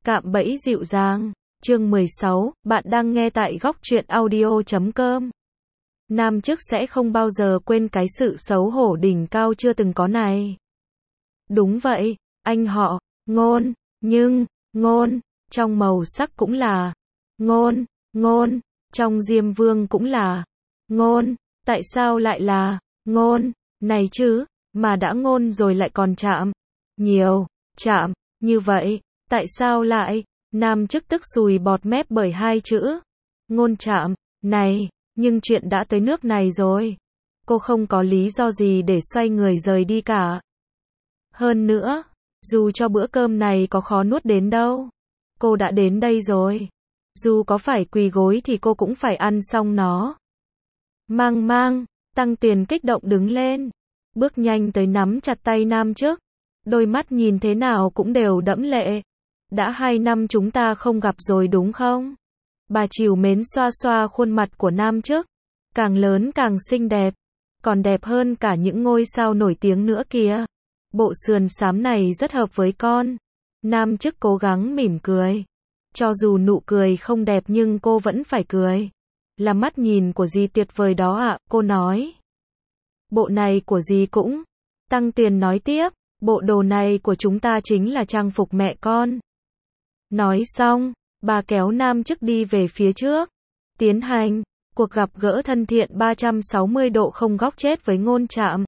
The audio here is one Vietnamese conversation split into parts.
Cạm bẫy dịu dàng. Chương 16, bạn đang nghe tại góc truyện audio.com. Nam chức sẽ không bao giờ quên cái sự xấu hổ đỉnh cao chưa từng có này. Đúng vậy, anh họ, Ngôn, nhưng, Ngôn, trong màu sắc cũng là Ngôn, Ngôn, trong Diêm Vương cũng là Ngôn, tại sao lại là Ngôn, này chứ, mà đã Ngôn rồi lại còn chạm, nhiều, chạm, như vậy, tại sao lại, Nam chức tức sùi bọt mép bởi hai chữ Ngôn chạm, này, nhưng chuyện đã tới nước này rồi. Cô không có lý do gì để xoay người rời đi cả. Hơn nữa, dù cho bữa cơm này có khó nuốt đến đâu, cô đã đến đây rồi. Dù có phải quỳ gối thì cô cũng phải ăn xong nó. Tăng Tiền kích động đứng lên, bước nhanh tới nắm chặt tay Nam chức. Đôi mắt nhìn thế nào cũng đều đẫm lệ. Đã 2 năm chúng ta không gặp rồi đúng không? Bà trìu mến xoa xoa khuôn mặt của Nam chức. Càng lớn càng xinh đẹp. Còn đẹp hơn cả những ngôi sao nổi tiếng nữa kìa. Bộ sườn xám này rất hợp với con. Nam chức cố gắng mỉm cười. Cho dù nụ cười không đẹp nhưng cô vẫn phải cười. Là mắt nhìn của dì tuyệt vời đó ạ, cô nói. Bộ này của dì cũng. Tăng Tiền nói tiếp, bộ đồ này của chúng ta chính là trang phục mẹ con. Nói xong, bà kéo Nam chức đi về phía trước. Tiến hành cuộc gặp gỡ thân thiện 360 độ không góc chết với Ngôn chạm.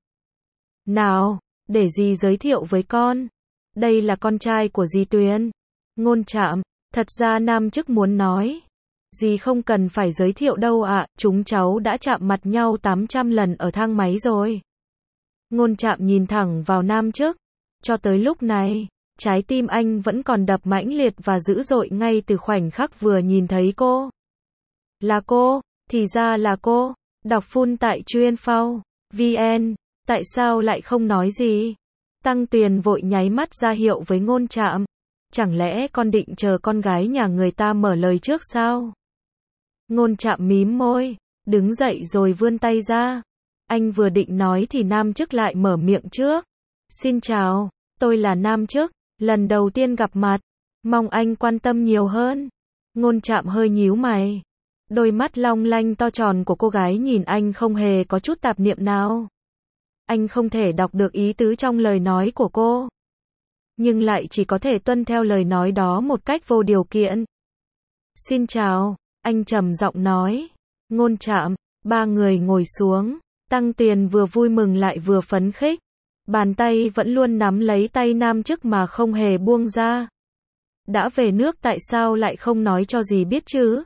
Nào, để dì giới thiệu với con. Đây là con trai của dì Tuyền. Ngôn chạm, thật ra Nam chức muốn nói. Dì không cần phải giới thiệu đâu ạ, chúng cháu đã chạm mặt nhau 800 lần ở thang máy rồi. Ngôn chạm nhìn thẳng vào Nam chức. Cho tới lúc này, trái tim anh vẫn còn đập mãnh liệt và dữ dội ngay từ khoảnh khắc vừa nhìn thấy cô. Là cô, thì ra là cô. Đọc full tại Chuyên.phao VN, tại sao lại không nói gì? Tăng Tiền vội nháy mắt ra hiệu với Ngôn chạm. Chẳng lẽ con định chờ con gái nhà người ta mở lời trước sao? Ngôn chạm mím môi, đứng dậy rồi vươn tay ra. Anh vừa định nói thì Nam chức lại mở miệng trước. Xin chào, tôi là Nam chức, lần đầu tiên gặp mặt. Mong anh quan tâm nhiều hơn. Ngôn chạm hơi nhíu mày. Đôi mắt long lanh to tròn của cô gái nhìn anh không hề có chút tạp niệm nào. Anh không thể đọc được ý tứ trong lời nói của cô. Nhưng lại chỉ có thể tuân theo lời nói đó một cách vô điều kiện. Xin chào, anh trầm giọng nói. Ngôn chạm, ba người ngồi xuống. Tăng Tiền vừa vui mừng lại vừa phấn khích. Bàn tay vẫn luôn nắm lấy tay Nam chức mà không hề buông ra. Đã về nước tại sao lại không nói cho dì biết chứ?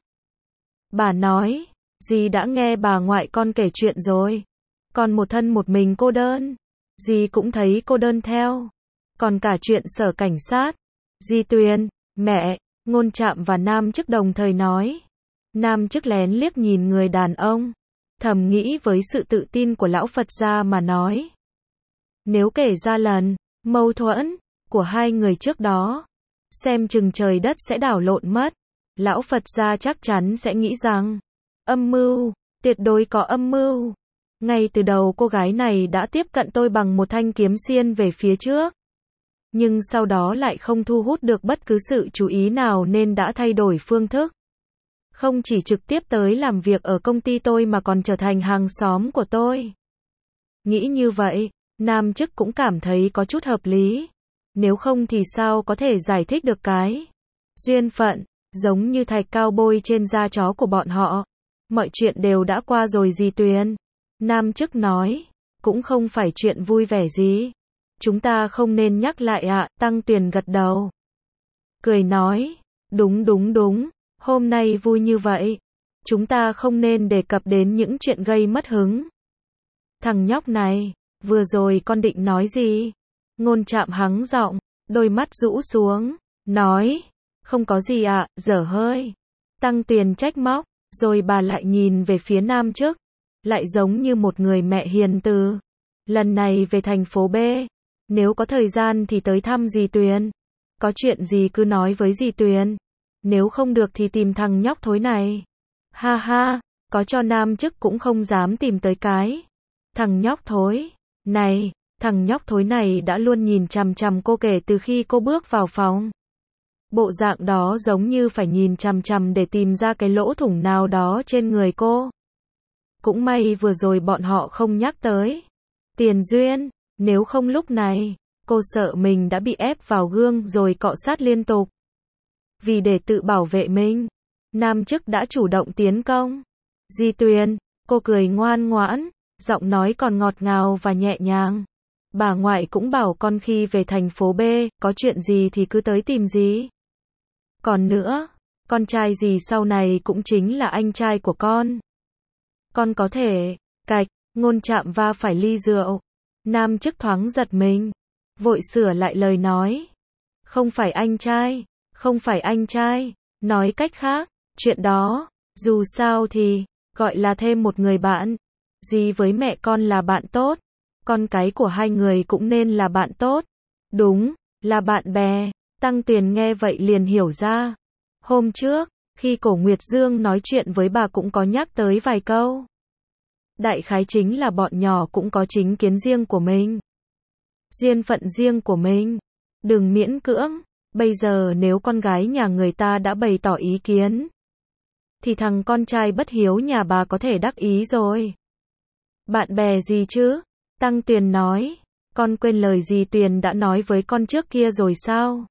Bà nói, dì đã nghe bà ngoại con kể chuyện rồi. Còn một thân một mình cô đơn. Dì cũng thấy cô đơn theo. Còn cả chuyện sở cảnh sát. Dì Tuyền, mẹ, Ngôn chạm và Nam chức đồng thời nói. Nam chức lén liếc nhìn người đàn ông. Thầm nghĩ với sự tự tin của lão Phật gia mà nói. Nếu kể ra lần mâu thuẫn của hai người trước đó, xem chừng trời đất sẽ đảo lộn mất. Lão Phật gia chắc chắn sẽ nghĩ rằng âm mưu, tuyệt đối có âm mưu. Ngay từ đầu cô gái này đã tiếp cận tôi bằng một thanh kiếm xiên về phía trước. Nhưng sau đó lại không thu hút được bất cứ sự chú ý nào nên đã thay đổi phương thức. Không chỉ trực tiếp tới làm việc ở công ty tôi mà còn trở thành hàng xóm của tôi. Nghĩ như vậy, Nam chức cũng cảm thấy có chút hợp lý. Nếu không thì sao có thể giải thích được cái duyên phận, giống như thạch cao bôi trên da chó của bọn họ. Mọi chuyện đều đã qua rồi dì Tuyền. Nam chức nói, cũng không phải chuyện vui vẻ gì. Chúng ta không nên nhắc lại ạ, Tăng Tiền gật đầu. Cười nói, đúng, hôm nay vui như vậy. Chúng ta không nên đề cập đến những chuyện gây mất hứng. Thằng nhóc này, vừa rồi con định nói gì? Ngôn chạm hắng giọng, đôi mắt rũ xuống, nói, không có gì ạ, dở hơi. Tăng Tiền trách móc, rồi bà lại nhìn về phía Nam chức, lại giống như một người mẹ hiền từ. Lần này về thành phố B, nếu có thời gian thì tới thăm dì Tuyền. Có chuyện gì cứ nói với dì Tuyền. Nếu không được thì tìm thằng nhóc thối này. Ha ha, có cho Nam chức cũng không dám tìm tới cái. Thằng nhóc thối. Này, thằng nhóc thối này đã luôn nhìn chằm chằm cô kể từ khi cô bước vào phòng. Bộ dạng đó giống như phải nhìn chằm chằm để tìm ra cái lỗ thủng nào đó trên người cô. Cũng may vừa rồi bọn họ không nhắc tới tiền duyên, nếu không lúc này, cô sợ mình đã bị ép vào gương rồi cọ sát liên tục. Vì để tự bảo vệ mình, nam chức đã chủ động tiến công. Di Tuyền, cô cười ngoan ngoãn, giọng nói còn ngọt ngào và nhẹ nhàng. Bà ngoại cũng bảo con khi về thành phố B, có chuyện gì thì cứ tới tìm dì. Còn nữa, con trai dì sau này cũng chính là anh trai của con. Con có thể, cạch, Ngôn Trạm va phải ly rượu. Nam chức thoáng giật mình, vội sửa lại lời nói. Không phải anh trai, không phải anh trai, nói cách khác, chuyện đó, dù sao thì, gọi là thêm một người bạn. Dì với mẹ con là bạn tốt, con cái của hai người cũng nên là bạn tốt. Đúng, là bạn bè. Tăng Tuyền nghe vậy liền hiểu ra. Hôm trước, khi Cổ Nguyệt Dương nói chuyện với bà cũng có nhắc tới vài câu. Đại khái chính là bọn nhỏ cũng có chính kiến riêng của mình. Duyên phận riêng của mình. Đừng miễn cưỡng. Bây giờ nếu con gái nhà người ta đã bày tỏ ý kiến, thì thằng con trai bất hiếu nhà bà có thể đắc ý rồi. Bạn bè gì chứ? Tăng Tuyền nói. Con quên lời dì Tuyền đã nói với con trước kia rồi sao?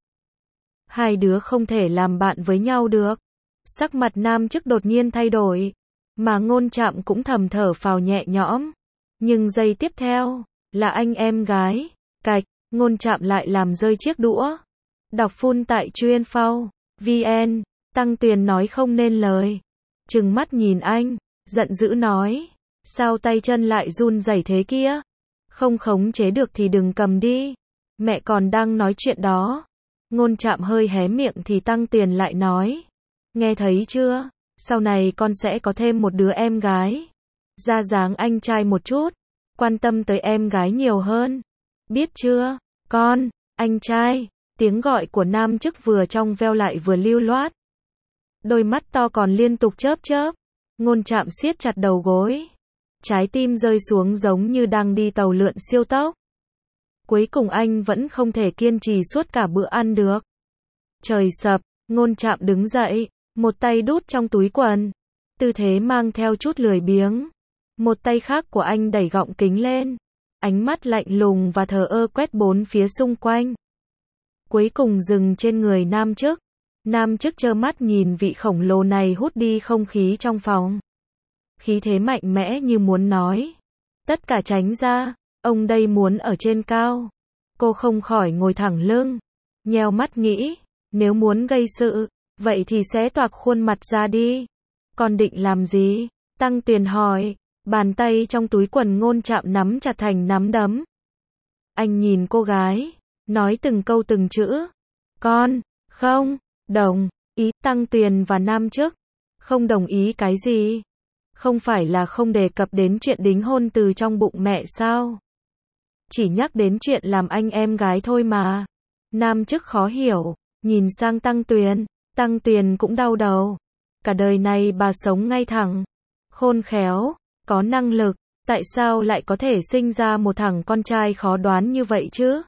Hai đứa không thể làm bạn với nhau được. Sắc mặt nam chức đột nhiên thay đổi. Mà Ngôn Trạm cũng thầm thở phào nhẹ nhõm. Nhưng giây tiếp theo, là anh em gái. Cạch, Ngôn Trạm lại làm rơi chiếc đũa. Đọc full tại chuyên phao. VN, Tăng Tuyền nói không nên lời. Trừng mắt nhìn anh, giận dữ nói. Sao tay chân lại run rẩy thế kia? Không khống chế được thì đừng cầm đi. Mẹ còn đang nói chuyện đó. Ngôn Trạm hơi hé miệng thì Tăng Tuyền lại nói. Nghe thấy chưa? Sau này con sẽ có thêm một đứa em gái. Ra dáng anh trai một chút. Quan tâm tới em gái nhiều hơn. Biết chưa? Con, anh trai. Tiếng gọi của nam chức vừa trong veo lại vừa lưu loát. Đôi mắt to còn liên tục chớp chớp. Ngôn Trạm siết chặt đầu gối. Trái tim rơi xuống giống như đang đi tàu lượn siêu tốc. Cuối cùng anh vẫn không thể kiên trì suốt cả bữa ăn được. Trời sập, Ngôn Trạm đứng dậy, một tay đút trong túi quần. Tư thế mang theo chút lười biếng. Một tay khác của anh đẩy gọng kính lên. Ánh mắt lạnh lùng và thờ ơ quét bốn phía xung quanh. Cuối cùng dừng trên người nam chức. Nam chức trơ mắt nhìn vị khổng lồ này hút đi không khí trong phòng. Khí thế mạnh mẽ như muốn nói. Tất cả tránh ra, ông đây muốn ở trên cao. Cô không khỏi ngồi thẳng lưng. Nheo mắt nghĩ, nếu muốn gây sự, vậy thì xé toạc khuôn mặt ra đi. Còn định làm gì? Tăng Tuyền hỏi. Bàn tay trong túi quần Ngôn Trạm nắm chặt thành nắm đấm. Anh nhìn cô gái, nói từng câu từng chữ. Con, không, đồng ý. Tăng Tuyền và nam chức. Không đồng ý cái gì? Không phải là không đề cập đến chuyện đính hôn từ trong bụng mẹ sao? Chỉ nhắc đến chuyện làm anh em gái thôi mà. Nam chức khó hiểu, nhìn sang Tăng Tuyền. Tăng Tuyền cũng đau đầu. Cả đời này bà sống ngay thẳng, khôn khéo, có năng lực. Tại sao lại có thể sinh ra một thằng con trai khó đoán như vậy chứ?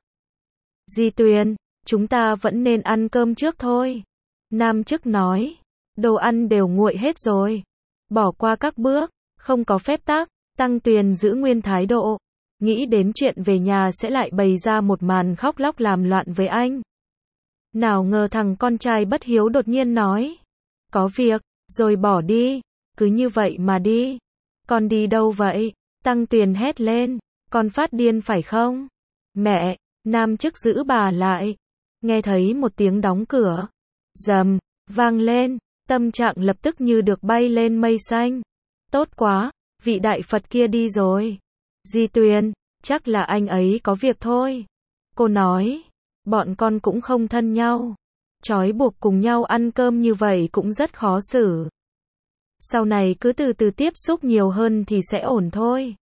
Di Tuyền, chúng ta vẫn nên ăn cơm trước thôi. Nam chức nói. Đồ ăn đều nguội hết rồi. Bỏ qua các bước, không có phép tắc. Tăng Tuyền giữ nguyên thái độ. Nghĩ đến chuyện về nhà sẽ lại bày ra một màn khóc lóc làm loạn với anh. Nào ngờ thằng con trai bất hiếu đột nhiên nói. Có việc, rồi bỏ đi. Cứ như vậy mà đi. Con đi đâu vậy? Tăng Tuyền hét lên. Con phát điên phải không? Mẹ, nam chức giữ bà lại. Nghe thấy một tiếng đóng cửa. Rầm, vang lên. Tâm trạng lập tức như được bay lên mây xanh. Tốt quá, vị đại Phật kia đi rồi. Di Tuyền, chắc là anh ấy có việc thôi. Cô nói, bọn con cũng không thân nhau. Trói buộc cùng nhau ăn cơm như vậy cũng rất khó xử. Sau này cứ từ từ tiếp xúc nhiều hơn thì sẽ ổn thôi.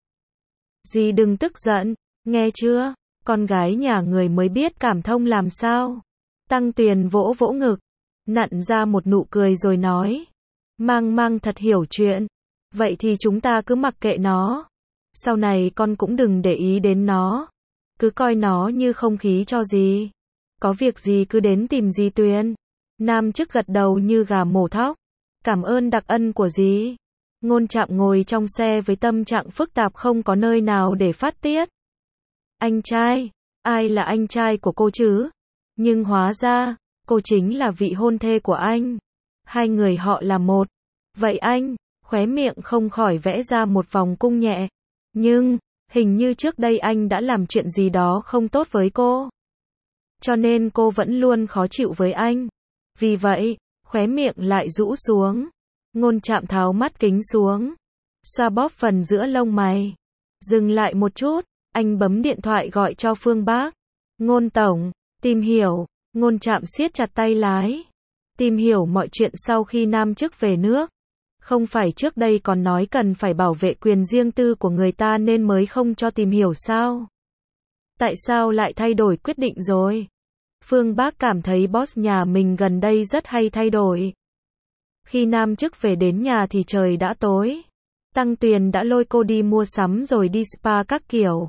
Dì đừng tức giận, nghe chưa? Con gái nhà người mới biết cảm thông làm sao. Tăng Tuyền vỗ vỗ ngực, nặn ra một nụ cười rồi nói. Mang thật hiểu chuyện. Vậy thì chúng ta cứ mặc kệ nó. Sau này con cũng đừng để ý đến nó. Cứ coi nó như không khí cho dì. Có việc gì cứ đến tìm dì Tuyền. Nam chức gật đầu như gà mổ thóc. Cảm ơn đặc ân của dì. Ngôn Trạm ngồi trong xe với tâm trạng phức tạp không có nơi nào để phát tiết. Anh trai? Ai là anh trai của cô chứ? Nhưng hóa ra, cô chính là vị hôn thê của anh. Hai người họ là một. Vậy anh, khóe miệng không khỏi vẽ ra một vòng cung nhẹ. Nhưng, hình như trước đây anh đã làm chuyện gì đó không tốt với cô. Cho nên cô vẫn luôn khó chịu với anh. Vì vậy, khóe miệng lại rũ xuống. Ngôn Trạm tháo mắt kính xuống, xoa bóp phần giữa lông mày. Dừng lại một chút, anh bấm điện thoại gọi cho Phương Bác. Ngôn tổng, tìm hiểu. Ngôn Trạm siết chặt tay lái. Tìm hiểu mọi chuyện sau khi Nam chức về nước. Không phải trước đây còn nói cần phải bảo vệ quyền riêng tư của người ta nên mới không cho tìm hiểu sao? Tại sao lại thay đổi quyết định rồi? Phương Bác cảm thấy boss nhà mình gần đây rất hay thay đổi. Khi Nam chức về đến nhà thì trời đã tối. Tăng Tuyền đã lôi cô đi mua sắm rồi đi spa các kiểu.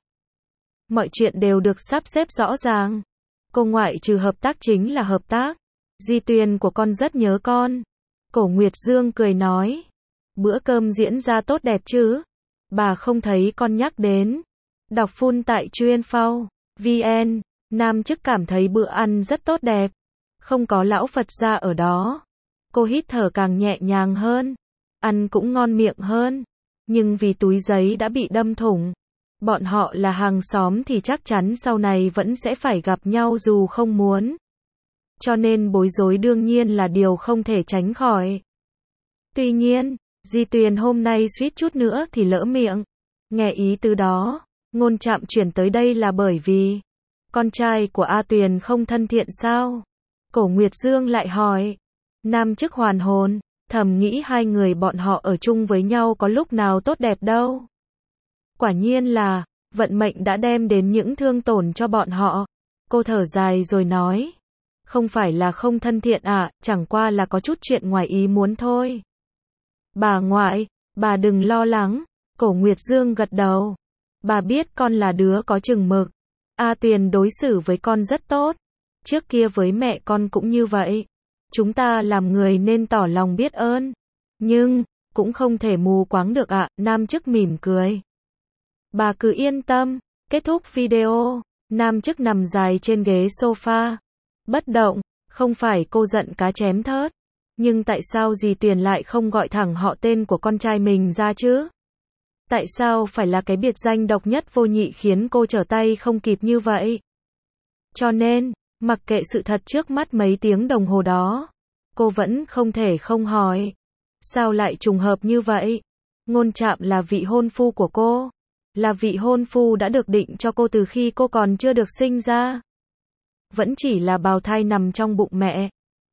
Mọi chuyện đều được sắp xếp rõ ràng. Cô ngoại trừ hợp tác chính là hợp tác. Di Tuyền của con rất nhớ con. Cổ Nguyệt Dương cười nói. Bữa cơm diễn ra tốt đẹp chứ? Bà không thấy con nhắc đến. Đọc full tại chuyên phao. VN. Nam chức cảm thấy bữa ăn rất tốt đẹp. Không có lão Phật gia ở đó. Cô hít thở càng nhẹ nhàng hơn. Ăn cũng ngon miệng hơn. Nhưng vì túi giấy đã bị đâm thủng. Bọn họ là hàng xóm thì chắc chắn sau này vẫn sẽ phải gặp nhau dù không muốn. Cho nên bối rối đương nhiên là điều không thể tránh khỏi. Tuy nhiên, Di Tuyền hôm nay suýt chút nữa thì lỡ miệng. Nghe ý tứ đó, Ngôn Trạm chuyển tới đây là bởi vì con trai của A Tuyền không thân thiện sao? Cổ Nguyệt Dương lại hỏi. Nam chức hoàn hồn, thầm nghĩ hai người bọn họ ở chung với nhau có lúc nào tốt đẹp đâu. Quả nhiên là, vận mệnh đã đem đến những thương tổn cho bọn họ. Cô thở dài rồi nói. Không phải là không thân thiện chẳng qua là có chút chuyện ngoài ý muốn thôi. Bà ngoại, bà đừng lo lắng. Cổ Nguyệt Dương gật đầu. Bà biết con là đứa có chừng mực. A Tuyền đối xử với con rất tốt. Trước kia với mẹ con cũng như vậy. Chúng ta làm người nên tỏ lòng biết ơn. Nhưng, cũng không thể mù quáng được Nam chức mỉm cười. Bà cứ yên tâm. Kết thúc video, Nam chức nằm dài trên ghế sofa. Bất động, không phải cô giận cá chém thớt. Nhưng tại sao Di Tuyền lại không gọi thẳng họ tên của con trai mình ra chứ? Tại sao phải là cái biệt danh độc nhất vô nhị khiến cô trở tay không kịp như vậy? Cho nên, mặc kệ sự thật trước mắt mấy tiếng đồng hồ đó, cô vẫn không thể không hỏi. Sao lại trùng hợp như vậy? Ngôn Trạm là vị hôn phu của cô. Là vị hôn phu đã được định cho cô từ khi cô còn chưa được sinh ra. Vẫn chỉ là bào thai nằm trong bụng mẹ.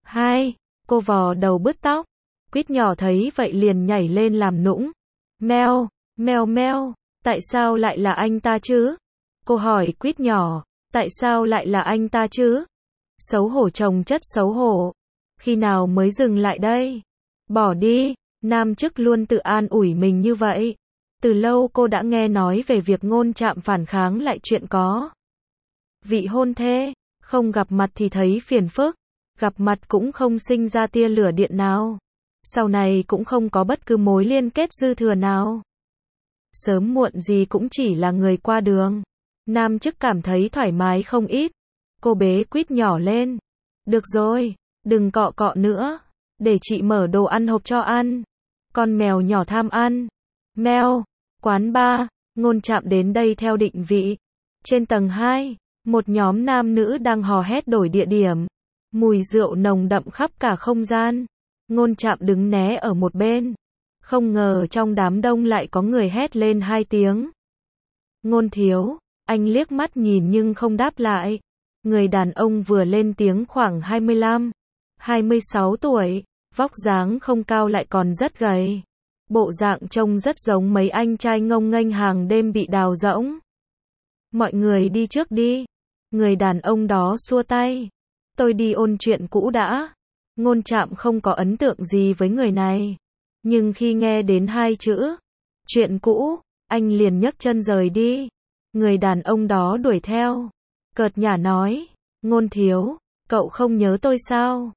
Cô vò đầu bứt tóc. Quýt nhỏ thấy vậy liền nhảy lên làm nũng. Meo, meo meo, tại sao lại là anh ta chứ? Cô hỏi Quýt nhỏ, tại sao lại là anh ta chứ? Xấu hổ chồng chất xấu hổ. Khi nào mới dừng lại đây? Bỏ đi, Nam chức luôn tự an ủi mình như vậy. Từ lâu cô đã nghe nói về việc Ngôn Trạm phản kháng lại chuyện có. Vị hôn thê, không gặp mặt thì thấy phiền phức, gặp mặt cũng không sinh ra tia lửa điện nào. Sau này cũng không có bất cứ mối liên kết dư thừa nào. Sớm muộn gì cũng chỉ là người qua đường. Nam chức cảm thấy thoải mái không ít. Cô bế Quýt nhỏ lên. Được rồi, đừng cọ cọ nữa. Để chị mở đồ ăn hộp cho ăn. Con mèo nhỏ tham ăn. Mèo, quán bar, Ngôn Trạm đến đây theo định vị. Trên tầng 2, một nhóm nam nữ đang hò hét đổi địa điểm. Mùi rượu nồng đậm khắp cả không gian. Ngôn Trạm đứng né ở một bên. Không ngờ trong đám đông lại có người hét lên 2 tiếng. Ngôn thiếu, anh liếc mắt nhìn nhưng không đáp lại. Người đàn ông vừa lên tiếng khoảng 25, 26 tuổi, vóc dáng không cao lại còn rất gầy. Bộ dạng trông rất giống mấy anh trai ngông nghênh hàng đêm bị đào rỗng. Mọi người đi trước đi. Người đàn ông đó xua tay. Tôi đi ôn chuyện cũ đã. Ngôn Trạm không có ấn tượng gì với người này. Nhưng khi nghe đến 2 chữ chuyện cũ, anh liền nhấc chân rời đi. Người đàn ông đó đuổi theo. Cợt nhả nói. Ngôn thiếu, cậu không nhớ tôi sao?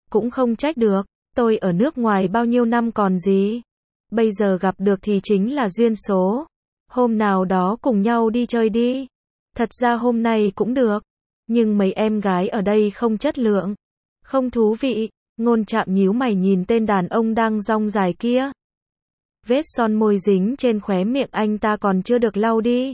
Cũng không trách được, tôi ở nước ngoài bao nhiêu năm còn gì. Bây giờ gặp được thì chính là duyên số. Hôm nào đó cùng nhau đi chơi đi. Thật ra hôm nay cũng được. Nhưng mấy em gái ở đây không chất lượng. Không thú vị. Ngôn Trạm nhíu mày nhìn tên đàn ông đang dong dài kia. Vết son môi dính trên khóe miệng anh ta còn chưa được lau đi.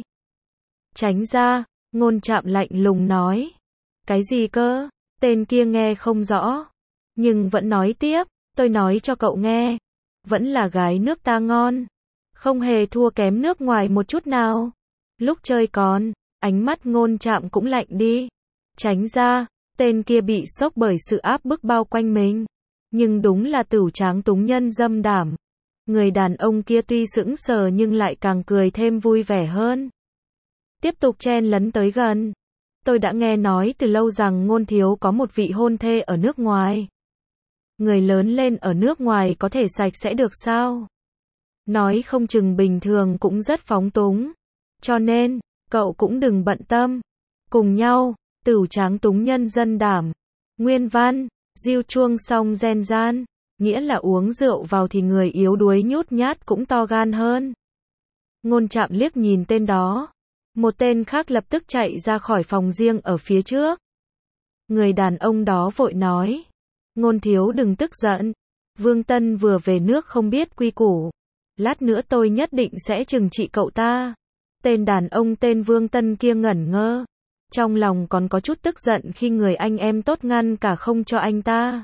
Tránh ra, Ngôn Trạm lạnh lùng nói. Cái gì cơ? Tên kia nghe không rõ. Nhưng vẫn nói tiếp, tôi nói cho cậu nghe. Vẫn là gái nước ta ngon. Không hề thua kém nước ngoài một chút nào. Lúc chơi còn, ánh mắt Ngôn Trạm cũng lạnh đi. Tránh ra, tên kia bị sốc bởi sự áp bức bao quanh mình. Nhưng đúng là tửu tráng túng nhân dâm đảm. Người đàn ông kia tuy sững sờ nhưng lại càng cười thêm vui vẻ hơn. Tiếp tục chen lấn tới gần. Tôi đã nghe nói từ lâu rằng Ngôn thiếu có một vị hôn thê ở nước ngoài. Người lớn lên ở nước ngoài có thể sạch sẽ được sao? Nói không chừng bình thường cũng rất phóng túng. Cho nên, cậu cũng đừng bận tâm. Cùng nhau, tửu tráng túng nhân dân đảm. Nguyên văn, diêu chuông song gen gian. Nghĩa là uống rượu vào thì người yếu đuối nhút nhát cũng to gan hơn. Ngôn Trạm liếc nhìn tên đó. Một tên khác lập tức chạy ra khỏi phòng riêng ở phía trước. Người đàn ông đó vội nói. Ngôn thiếu đừng tức giận. Vương Tân vừa về nước không biết quy củ. Lát nữa tôi nhất định sẽ trừng trị cậu ta. Tên đàn ông tên Vương Tân kia ngẩn ngơ. Trong lòng còn có chút tức giận khi người anh em tốt ngăn cả không cho anh ta.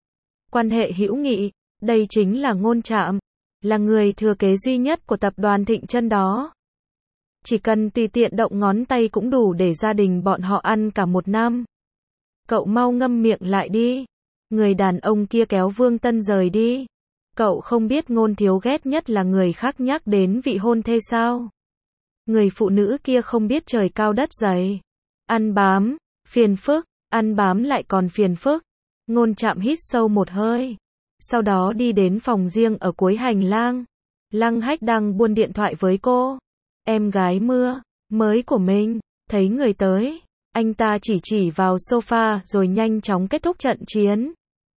Quan hệ hữu nghị, đây chính là Ngôn Trạm. Là người thừa kế duy nhất của tập đoàn Thịnh Chân đó. Chỉ cần tùy tiện động ngón tay cũng đủ để gia đình bọn họ ăn cả một năm. Cậu mau ngâm miệng lại đi. Người đàn ông kia kéo Vương Tân rời đi. Cậu không biết Ngôn thiếu ghét nhất là người khác nhắc đến vị hôn thê sao? Người phụ nữ kia không biết trời cao đất dày. Ăn bám, phiền phức, ăn bám lại còn phiền phức. Ngôn Trạm hít sâu một hơi. Sau đó đi đến phòng riêng ở cuối hành lang. Lăng Hách đang buôn điện thoại với cô. Em gái mưa, mới của mình, thấy người tới. Anh ta chỉ vào sofa rồi nhanh chóng kết thúc trận chiến.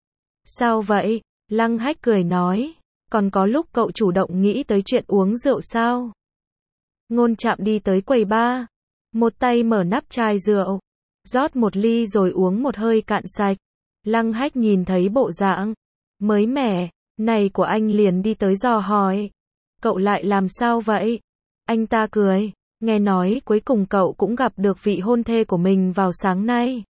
Sao vậy? Lăng Hách cười nói. Còn có lúc cậu chủ động nghĩ tới chuyện uống rượu sao? Ngôn Trạm đi tới quầy bar. Một tay mở nắp chai rượu. Rót một ly rồi uống một hơi cạn sạch. Lăng Hách nhìn thấy bộ dạng mới mẻ này của anh liền đi tới dò hỏi. Cậu lại làm sao vậy? Anh ta cười. Nghe nói cuối cùng cậu cũng gặp được vị hôn thê của mình vào sáng nay.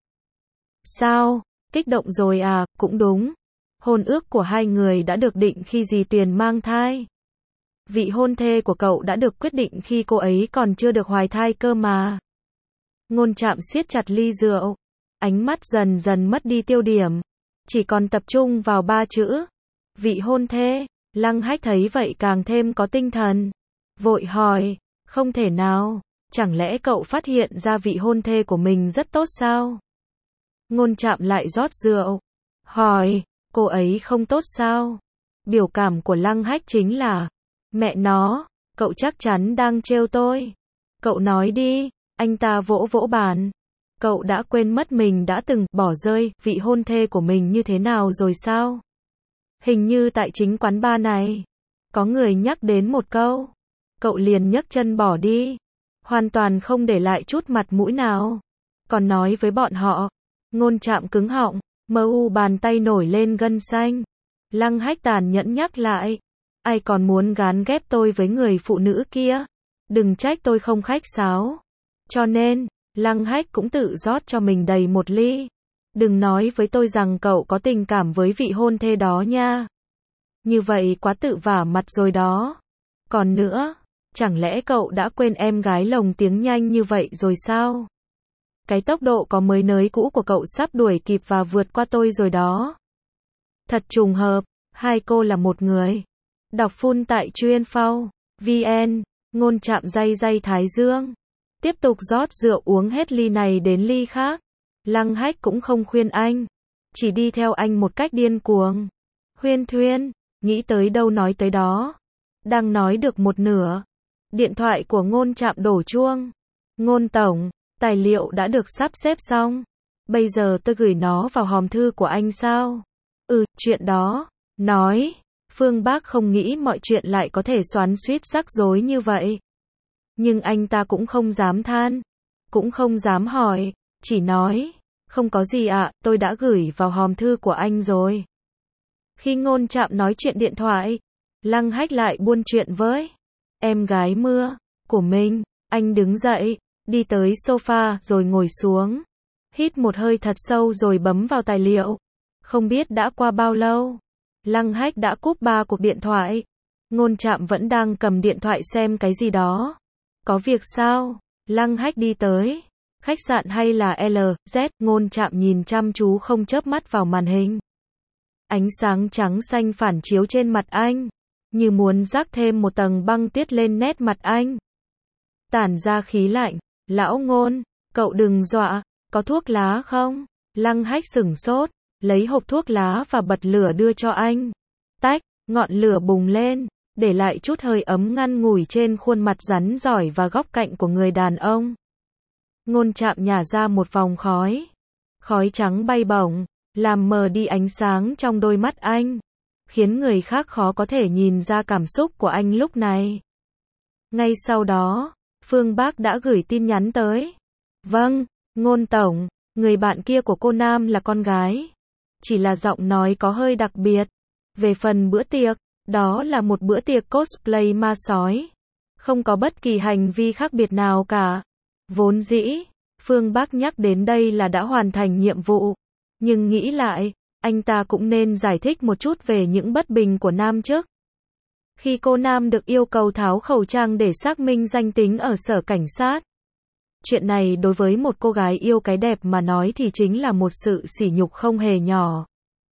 Sao? Kích động rồi à? Cũng đúng. Hôn ước của hai người đã được định khi dì Tuyền mang thai. Vị hôn thê của cậu đã được quyết định khi cô ấy còn chưa được hoài thai cơ mà. Ngôn Trạm siết chặt ly rượu. Ánh mắt dần dần mất đi tiêu điểm. Chỉ còn tập trung vào ba chữ. Vị hôn thê. Lăng Hách thấy vậy càng thêm có tinh thần. Vội hỏi. Không thể nào. Chẳng lẽ cậu phát hiện ra vị hôn thê của mình rất tốt sao? Ngôn Trạm lại rót rượu. Hỏi. Cô ấy không tốt sao? Biểu cảm của Lăng Hách chính là. Mẹ nó. Cậu chắc chắn đang trêu tôi. Cậu nói đi. Anh ta vỗ vỗ bàn. Cậu đã quên mất mình đã từng bỏ rơi vị hôn thê của mình như thế nào rồi sao? Hình như tại chính quán bar này. Có người nhắc đến một câu. Cậu liền nhấc chân bỏ đi. Hoàn toàn không để lại chút mặt mũi nào. Còn nói với bọn họ. Ngôn Trạm cứng họng. Bàn tay nổi lên gân xanh. Lăng Hách tàn nhẫn nhắc lại. Ai còn muốn gán ghép tôi với người phụ nữ kia? Đừng trách tôi không khách sáo. Cho nên, Lăng Hách cũng tự rót cho mình đầy một ly. Đừng nói với tôi rằng cậu có tình cảm với vị hôn thê đó nha. Như vậy quá tự vả mặt rồi đó. Còn nữa, chẳng lẽ cậu đã quên em gái lồng tiếng nhanh như vậy rồi sao? Cái tốc độ có mới nới cũ của cậu sắp đuổi kịp và vượt qua tôi rồi đó. Thật trùng hợp, hai cô là một người. Đọc full tại Truyện.vn. Ngôn Trạm day thái dương. Tiếp tục rót rượu uống hết ly này đến ly khác. Lăng Hách cũng không khuyên anh. Chỉ đi theo anh một cách điên cuồng. Huyên thuyên, nghĩ tới đâu nói tới đó. Đang nói được một nửa. Điện thoại của Ngôn Trạm đổ chuông. Ngôn tổng, tài liệu đã được sắp xếp xong. Bây giờ tôi gửi nó vào hòm thư của anh sao? Chuyện đó. Nói. Phương Bác không nghĩ mọi chuyện lại có thể xoắn xuýt rắc rối như vậy. Nhưng anh ta cũng không dám than. Cũng không dám hỏi. Chỉ nói. Không có gì ạ, tôi đã gửi vào hòm thư của anh rồi. Khi Ngôn Trạm nói chuyện điện thoại, Lăng Hách lại buôn chuyện với em gái Mưa của mình. Anh đứng dậy, đi tới sofa rồi ngồi xuống. Hít một hơi thật sâu rồi bấm vào tài liệu. Không biết đã qua bao lâu. Lăng Hách đã cúp 3 cuộc điện thoại. Ngôn Trạm vẫn đang cầm điện thoại xem cái gì đó. Có việc sao? Lăng Hách đi tới. Khách sạn hay là LZ? Ngôn Trạm nhìn chăm chú không chớp mắt vào màn hình. Ánh sáng trắng xanh phản chiếu trên mặt anh, như muốn rắc thêm một tầng băng tuyết lên nét mặt anh. Tản ra khí lạnh. Lão Ngôn, cậu đừng dọa, có thuốc lá không? Lăng Hách sửng sốt, lấy hộp thuốc lá và bật lửa đưa cho anh. Tách, ngọn lửa bùng lên, để lại chút hơi ấm ngăn ngủi trên khuôn mặt rắn rỏi và góc cạnh của người đàn ông. Ngôn Trạm nhả ra một vòng khói. Khói trắng bay bổng, làm mờ đi ánh sáng trong đôi mắt anh, khiến người khác khó có thể nhìn ra cảm xúc của anh lúc này. Ngay sau đó, Phương Bác đã gửi tin nhắn tới. Vâng, Ngôn Tổng, người bạn kia của cô Nam là con gái. Chỉ là giọng nói có hơi đặc biệt. Về phần bữa tiệc, đó là một bữa tiệc cosplay ma sói. Không có bất kỳ hành vi khác biệt nào cả. Vốn dĩ, Phương Bác nhắc đến đây là đã hoàn thành nhiệm vụ. Nhưng nghĩ lại, anh ta cũng nên giải thích một chút về những bất bình của Nam trước. Khi cô Nam được yêu cầu tháo khẩu trang để xác minh danh tính ở sở cảnh sát. Chuyện này đối với một cô gái yêu cái đẹp mà nói thì chính là một sự sỉ nhục không hề nhỏ.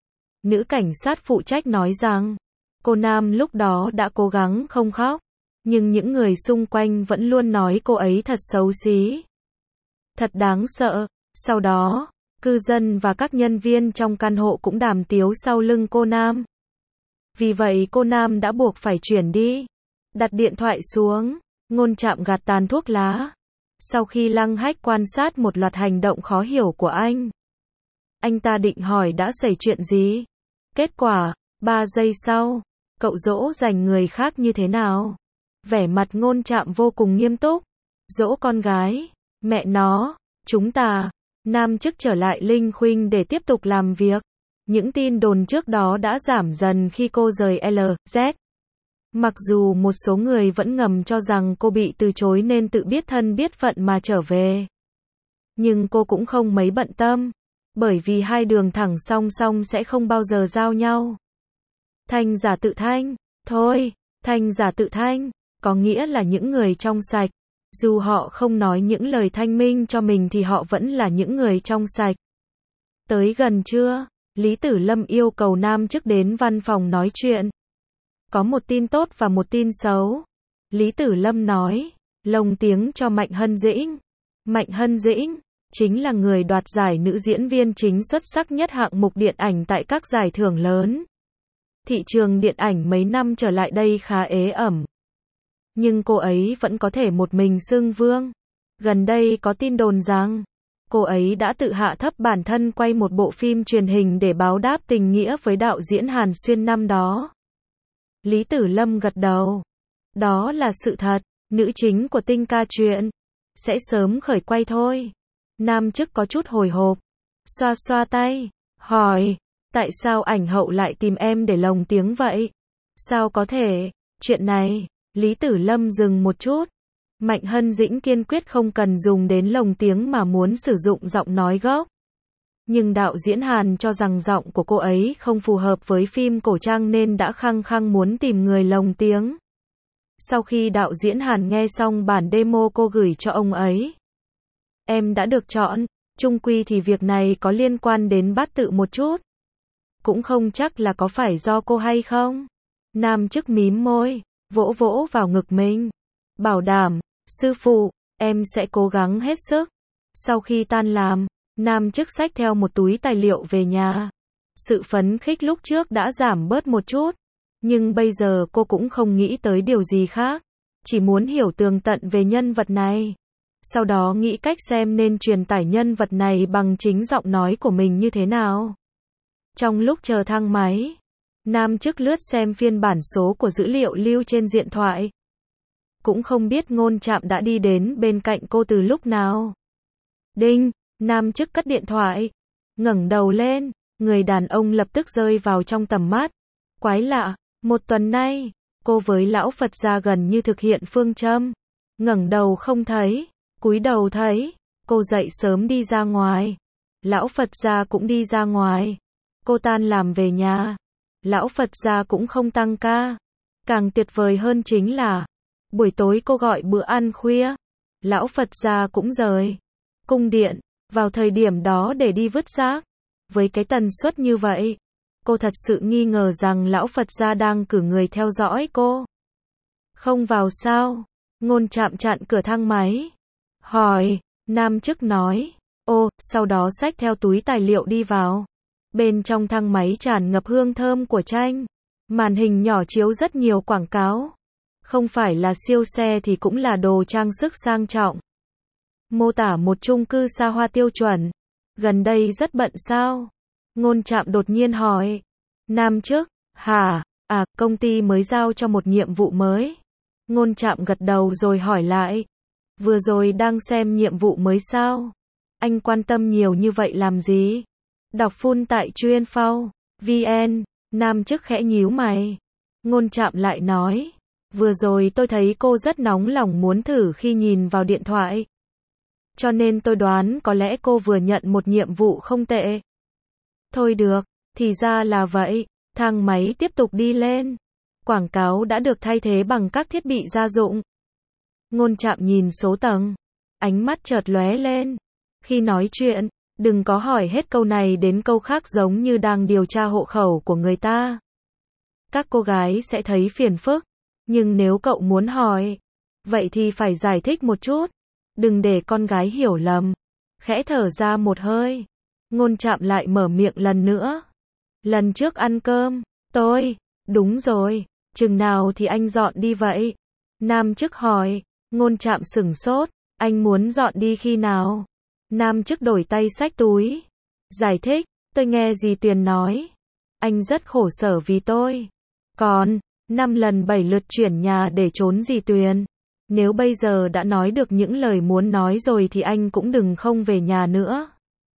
Nữ cảnh sát phụ trách nói rằng, cô Nam lúc đó đã cố gắng không khóc, nhưng những người xung quanh vẫn luôn nói cô ấy thật xấu xí. Thật đáng sợ. Sau đó, cư dân và các nhân viên trong căn hộ cũng đàm tiếu sau lưng cô Nam. Vì vậy cô Nam đã buộc phải chuyển đi. Đặt điện thoại xuống, Ngôn Trạm gạt tàn thuốc lá. Sau khi Lăng Hách quan sát một loạt hành động khó hiểu của anh ta định hỏi đã xảy chuyện gì. Kết quả, 3 giây sau, cậu dỗ dành người khác như thế nào? Vẻ mặt Ngôn Trạm vô cùng nghiêm túc. Dỗ con gái, mẹ nó, chúng ta. Nam chức trở lại Linh Khuynh để tiếp tục làm việc. Những tin đồn trước đó đã giảm dần khi cô rời LZ. Mặc dù một số người vẫn ngầm cho rằng cô bị từ chối nên tự biết thân biết phận mà trở về. Nhưng cô cũng không mấy bận tâm, bởi vì hai đường thẳng song song sẽ không bao giờ giao nhau. Thanh giả tự thanh, thôi, thanh giả tự thanh, có nghĩa là những người trong sạch. Dù họ không nói những lời thanh minh cho mình thì họ vẫn là những người trong sạch. Tới gần trưa, Lý Tử Lâm yêu cầu Nam chức đến văn phòng nói chuyện. Có một tin tốt và một tin xấu. Lý Tử Lâm nói, lồng tiếng cho Mạnh Hân Dĩnh. Mạnh Hân Dĩnh chính là người đoạt giải nữ diễn viên chính xuất sắc nhất hạng mục điện ảnh tại các giải thưởng lớn. Thị trường điện ảnh mấy năm trở lại đây khá ế ẩm. Nhưng cô ấy vẫn có thể một mình xưng vương. Gần đây có tin đồn rằng, cô ấy đã tự hạ thấp bản thân quay một bộ phim truyền hình để báo đáp tình nghĩa với đạo diễn Hàn Xuyên năm đó. Lý Tử Lâm gật đầu. Đó là sự thật, nữ chính của Tinh Ca Chuyện sẽ sớm khởi quay thôi. Nam chức có chút hồi hộp, xoa xoa tay, hỏi, tại sao ảnh hậu lại tìm em để lồng tiếng vậy? Sao có thể, chuyện này, Lý Tử Lâm dừng một chút. Mạnh Hân Dĩnh kiên quyết không cần dùng đến lồng tiếng mà muốn sử dụng giọng nói gốc. Nhưng đạo diễn Hàn cho rằng giọng của cô ấy không phù hợp với phim cổ trang nên đã khăng khăng muốn tìm người lồng tiếng. Sau khi đạo diễn Hàn nghe xong bản demo cô gửi cho ông ấy, em đã được chọn, chung quy thì việc này có liên quan đến bát tự một chút. Cũng không chắc là có phải do cô hay không. Nam chức mím môi, vỗ vỗ vào ngực mình. Bảo đảm, sư phụ, em sẽ cố gắng hết sức. Sau khi tan làm, Nam chức xách theo một túi tài liệu về nhà. Sự phấn khích lúc trước đã giảm bớt một chút. Nhưng bây giờ cô cũng không nghĩ tới điều gì khác. Chỉ muốn hiểu tường tận về nhân vật này. Sau đó nghĩ cách xem nên truyền tải nhân vật này bằng chính giọng nói của mình như thế nào. Trong lúc chờ thang máy, nam chức lướt xem phiên bản số của dữ liệu lưu trên điện thoại. Cũng không biết Ngôn Trạm đã đi đến bên cạnh cô từ lúc nào. Đinh, nam chức cất điện thoại, ngẩng đầu lên, người đàn ông lập tức rơi vào trong tầm mắt. Quái lạ, một tuần nay, cô với lão Phật gia gần như thực hiện phương châm. Ngẩng đầu không thấy, cúi đầu thấy, cô dậy sớm đi ra ngoài. Lão Phật gia cũng đi ra ngoài. Cô tan làm về nhà. Lão Phật gia cũng không tăng ca. Càng tuyệt vời hơn chính là, buổi tối cô gọi bữa ăn khuya. Lão Phật gia cũng rời cung điện, vào thời điểm đó để đi vứt rác. Với cái tần suất như vậy, cô thật sự nghi ngờ rằng lão Phật gia đang cử người theo dõi cô. Không vào sao? Ngôn Trạm chặn cửa thang máy. Hỏi, nam chức nói. Ô, sau đó xách theo túi tài liệu đi vào. Bên trong thang máy tràn ngập hương thơm của tranh. Màn hình nhỏ chiếu rất nhiều quảng cáo. Không phải là siêu xe thì cũng là đồ trang sức sang trọng. Mô tả một chung cư xa hoa tiêu chuẩn. Gần đây rất bận sao? Ngôn Trạm đột nhiên hỏi. Nam chức, hả? À, công ty mới giao cho một nhiệm vụ mới. Ngôn Trạm gật đầu rồi hỏi lại. Vừa rồi đang xem nhiệm vụ mới sao? Anh quan tâm nhiều như vậy làm gì? Đọc full tại chuyên phao, VN, nam chức khẽ nhíu mày. Ngôn Trạm lại nói. Vừa rồi tôi thấy cô rất nóng lòng muốn thử khi nhìn vào điện thoại. Cho nên tôi đoán có lẽ cô vừa nhận một nhiệm vụ không tệ. Thôi được, thì ra là vậy. Thang máy tiếp tục đi lên. Quảng cáo đã được thay thế bằng các thiết bị gia dụng. Ngôn Trạm nhìn số tầng. Ánh mắt chợt lóe lên. Khi nói chuyện, đừng có hỏi hết câu này đến câu khác giống như đang điều tra hộ khẩu của người ta. Các cô gái sẽ thấy phiền phức. Nhưng nếu cậu muốn hỏi, vậy thì phải giải thích một chút. Đừng để con gái hiểu lầm. Khẽ thở ra một hơi. Ngôn Trạm lại mở miệng lần nữa. Lần trước ăn cơm, đúng rồi, chừng nào thì anh dọn đi vậy? Nam chức hỏi. Ngôn Trạm sửng sốt. Anh muốn dọn đi khi nào? Nam chức đổi tay xách túi. Giải thích, tôi nghe dì Tuyền nói. Anh rất khổ sở vì tôi. Còn, 5 lần 7 lượt chuyển nhà để trốn dì Tuyền. Nếu bây giờ đã nói được những lời muốn nói rồi thì anh cũng đừng không về nhà nữa.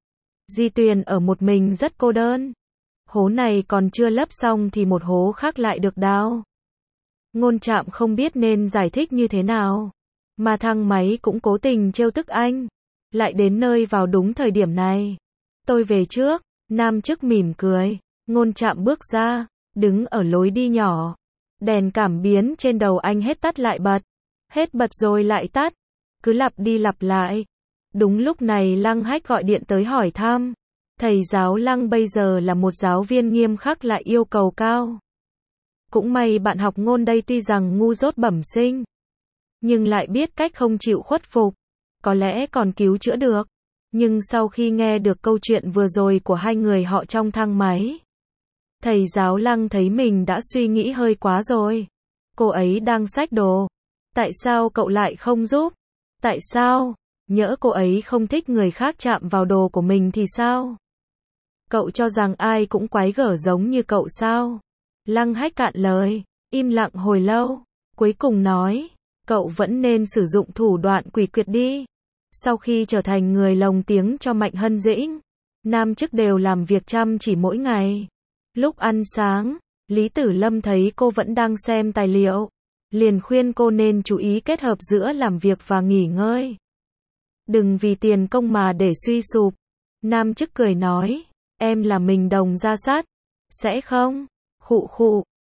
Dì Tuyền ở một mình rất cô đơn. Hố này còn chưa lấp xong thì một hố khác lại được đào. Ngôn Trạm không biết nên giải thích như thế nào. Mà thang máy cũng cố tình trêu tức anh. Lại đến nơi vào đúng thời điểm này. Tôi về trước. Nam chức mỉm cười. Ngôn Trạm bước ra, đứng ở lối đi nhỏ. Đèn cảm biến trên đầu anh hết tắt lại bật. Hết bật rồi lại tắt. Cứ lặp đi lặp lại. Đúng lúc này Lăng Hách gọi điện tới hỏi thăm. Thầy giáo Lăng bây giờ là một giáo viên nghiêm khắc lại yêu cầu cao. Cũng may bạn học Ngôn đây tuy rằng ngu dốt bẩm sinh, nhưng lại biết cách không chịu khuất phục. Có lẽ còn cứu chữa được. Nhưng sau khi nghe được câu chuyện vừa rồi của hai người họ trong thang máy, thầy giáo Lăng thấy mình đã suy nghĩ hơi quá rồi. Cô ấy đang xách đồ. Tại sao cậu lại không giúp? Tại sao? Nhỡ cô ấy không thích người khác chạm vào đồ của mình thì sao? Cậu cho rằng ai cũng quái gở giống như cậu sao? Lăng Hách cạn lời, im lặng hồi lâu, cuối cùng nói, cậu vẫn nên sử dụng thủ đoạn quỷ quyệt đi. Sau khi trở thành người lồng tiếng cho Mạnh Hân Dĩnh, nam chức đều làm việc chăm chỉ mỗi ngày. Lúc ăn sáng, Lý Tử Lâm thấy cô vẫn đang xem tài liệu, liền khuyên cô nên chú ý kết hợp giữa làm việc và nghỉ ngơi. Đừng vì tiền công mà để suy sụp. Nam chức cười nói, em là mình đồng ra sát. Sẽ không? Khụ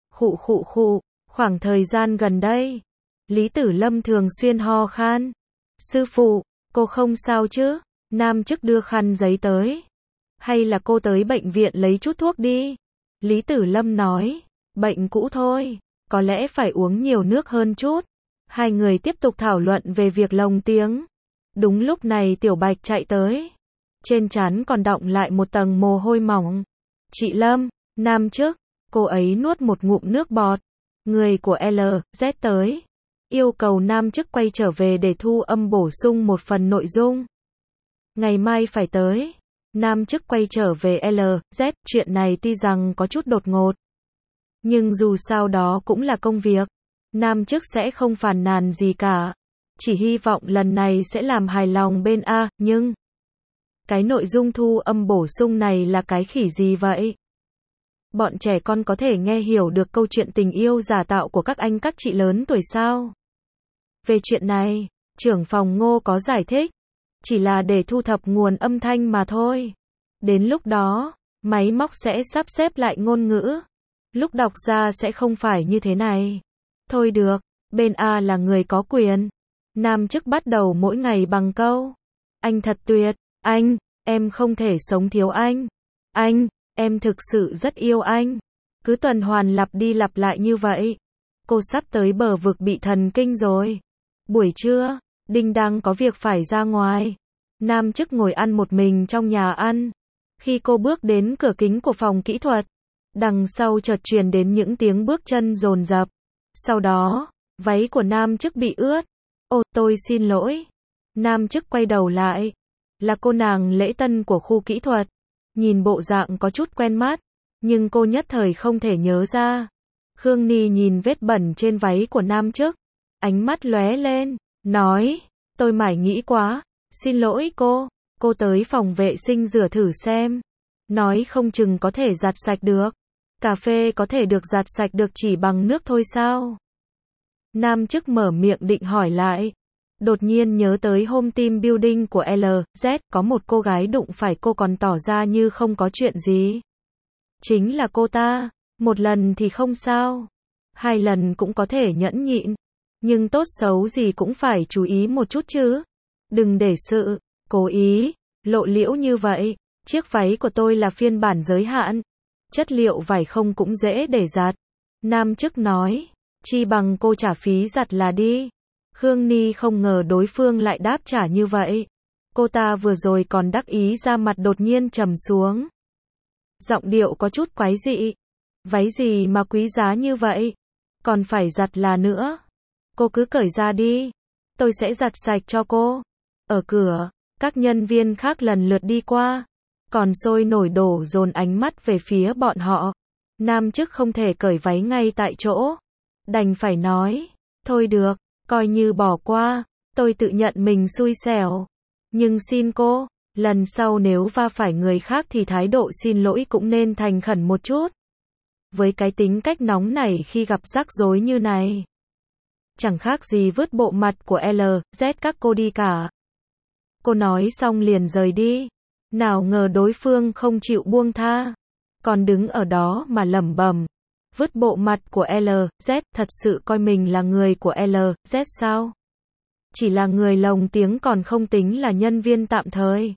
khụ. Khoảng thời gian gần đây, Lý Tử Lâm thường xuyên ho khan. Sư phụ, cô không sao chứ? Nam chức đưa khăn giấy tới. Hay là cô tới bệnh viện lấy chút thuốc đi? Lý Tử Lâm nói, bệnh cũ thôi, có lẽ phải uống nhiều nước hơn chút. Hai người tiếp tục thảo luận về việc lồng tiếng. Đúng lúc này Tiểu Bạch chạy tới. Trên trán còn đọng lại một tầng mồ hôi mỏng. Chị Lâm, nam chức. Cô ấy nuốt một ngụm nước bọt. Người của LZ tới. Yêu cầu nam chức quay trở về để thu âm bổ sung một phần nội dung. Ngày mai phải tới. Nam chức quay trở về LZ, chuyện này tuy rằng có chút đột ngột. Nhưng dù sao đó cũng là công việc. Nam chức sẽ không phàn nàn gì cả. Chỉ hy vọng lần này sẽ làm hài lòng bên A, nhưng cái nội dung thu âm bổ sung này là cái khỉ gì vậy? Bọn trẻ con có thể nghe hiểu được câu chuyện tình yêu giả tạo của các anh các chị lớn tuổi sao? Về chuyện này, trưởng phòng Ngô có giải thích. Chỉ là để thu thập nguồn âm thanh mà thôi. Đến lúc đó, máy móc sẽ sắp xếp lại ngôn ngữ. Lúc đọc ra sẽ không phải như thế này. Thôi được, bên A là người có quyền. Nam chức bắt đầu mỗi ngày bằng câu. Anh thật tuyệt, anh, em không thể sống thiếu anh, em thực sự rất yêu anh. Cứ tuần hoàn lặp đi lặp lại như vậy. Cô sắp tới bờ vực bị thần kinh rồi. Buổi trưa, Đinh đang có việc phải ra ngoài. Nam chức ngồi ăn một mình trong nhà ăn. Khi cô bước đến cửa kính của phòng kỹ thuật, đằng sau chợt truyền đến những tiếng bước chân dồn dập. Sau đó, váy của nam chức bị ướt. Ồ, tôi xin lỗi. Nam chức quay đầu lại. Là cô nàng lễ tân của khu kỹ thuật. Nhìn bộ dạng có chút quen mắt, nhưng cô nhất thời không thể nhớ ra. Khương Ni nhìn vết bẩn trên váy của nam chức. Ánh mắt lóe lên, nói, tôi mải nghĩ quá. Xin lỗi cô tới phòng vệ sinh rửa thử xem. Nói không chừng có thể giặt sạch được. Cà phê có thể được giặt sạch được chỉ bằng nước thôi sao? Nam chức mở miệng định hỏi lại. Đột nhiên nhớ tới hôm team building của LZ, có một cô gái đụng phải cô còn tỏ ra như không có chuyện gì. Chính là cô ta. Một lần thì không sao. 2 lần cũng có thể nhẫn nhịn. Nhưng tốt xấu gì cũng phải chú ý một chút chứ. Đừng để sự cố ý lộ liễu như vậy. Chiếc váy của tôi là phiên bản giới hạn. Chất liệu vải không cũng dễ để giặt. Nam chức nói. Chi bằng cô trả phí giặt là đi. Khương Ni không ngờ đối phương lại đáp trả như vậy. Cô ta vừa rồi còn đắc ý ra mặt đột nhiên trầm xuống. Giọng điệu có chút quái dị. Váy gì mà quý giá như vậy? Còn phải giặt là nữa. Cô cứ cởi ra đi. Tôi sẽ giặt sạch cho cô. Ở cửa, các nhân viên khác lần lượt đi qua. Còn sôi nổi đổ dồn ánh mắt về phía bọn họ. Nam chức không thể cởi váy ngay tại chỗ. Đành phải nói. Thôi được, coi như bỏ qua. Tôi tự nhận mình xui xẻo. Nhưng xin cô, lần sau nếu va phải người khác thì thái độ xin lỗi cũng nên thành khẩn một chút. Với cái tính cách nóng nảy khi gặp rắc rối như này, chẳng khác gì vứt bộ mặt của LZ các cô đi cả. Cô nói xong liền rời đi. Nào ngờ đối phương không chịu buông tha. Còn đứng ở đó mà lẩm bẩm. Vứt bộ mặt của LZ, thật sự coi mình là người của LZ sao? Chỉ là người lồng tiếng còn không tính là nhân viên tạm thời.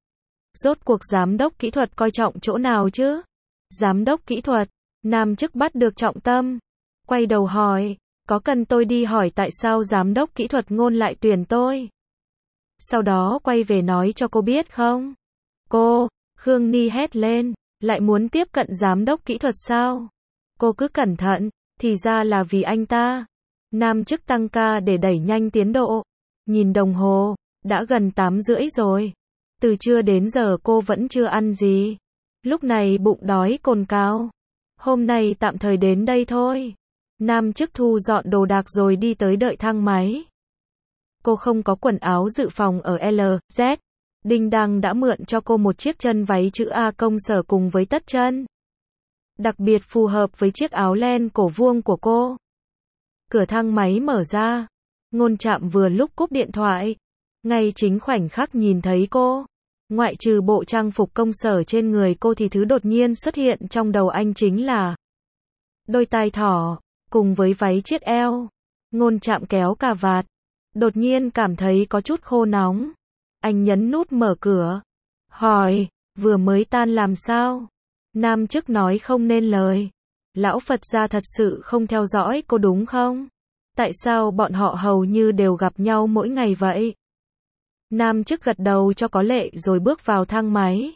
Rốt cuộc giám đốc kỹ thuật coi trọng chỗ nào chứ? Giám đốc kỹ thuật, nam chức bắt được trọng tâm. Quay đầu hỏi, có cần tôi đi hỏi tại sao giám đốc kỹ thuật Ngôn lại tuyển tôi? Sau đó quay về nói cho cô biết không? Cô, Khương Ni hét lên, lại muốn tiếp cận giám đốc kỹ thuật sao? Cô cứ cẩn thận, thì ra là vì anh ta. Nam chức tăng ca để đẩy nhanh tiến độ. Nhìn đồng hồ, đã gần 8:30 rồi. Từ trưa đến giờ cô vẫn chưa ăn gì. Lúc này bụng đói cồn cào. Hôm nay tạm thời đến đây thôi. Nam chức thu dọn đồ đạc rồi đi tới đợi thang máy. Cô không có quần áo dự phòng ở LZ. Đinh Đăng đã mượn cho cô một chiếc chân váy chữ A công sở cùng với tất chân. Đặc biệt phù hợp với chiếc áo len cổ vuông của cô. Cửa thang máy mở ra. Ngôn Trạm vừa lúc cúp điện thoại. Ngay chính khoảnh khắc nhìn thấy cô. Ngoại trừ bộ trang phục công sở trên người cô thì thứ đột nhiên xuất hiện trong đầu anh chính là đôi tai thỏ, cùng với váy chiết eo. Ngôn Trạm kéo cà vạt. Đột nhiên cảm thấy có chút khô nóng. Anh nhấn nút mở cửa. Hỏi, vừa mới tan làm sao? Nam chức nói không nên lời. Lão Phật gia thật sự không theo dõi cô đúng không? Tại sao bọn họ hầu như đều gặp nhau mỗi ngày vậy? Nam chức gật đầu cho có lệ rồi bước vào thang máy.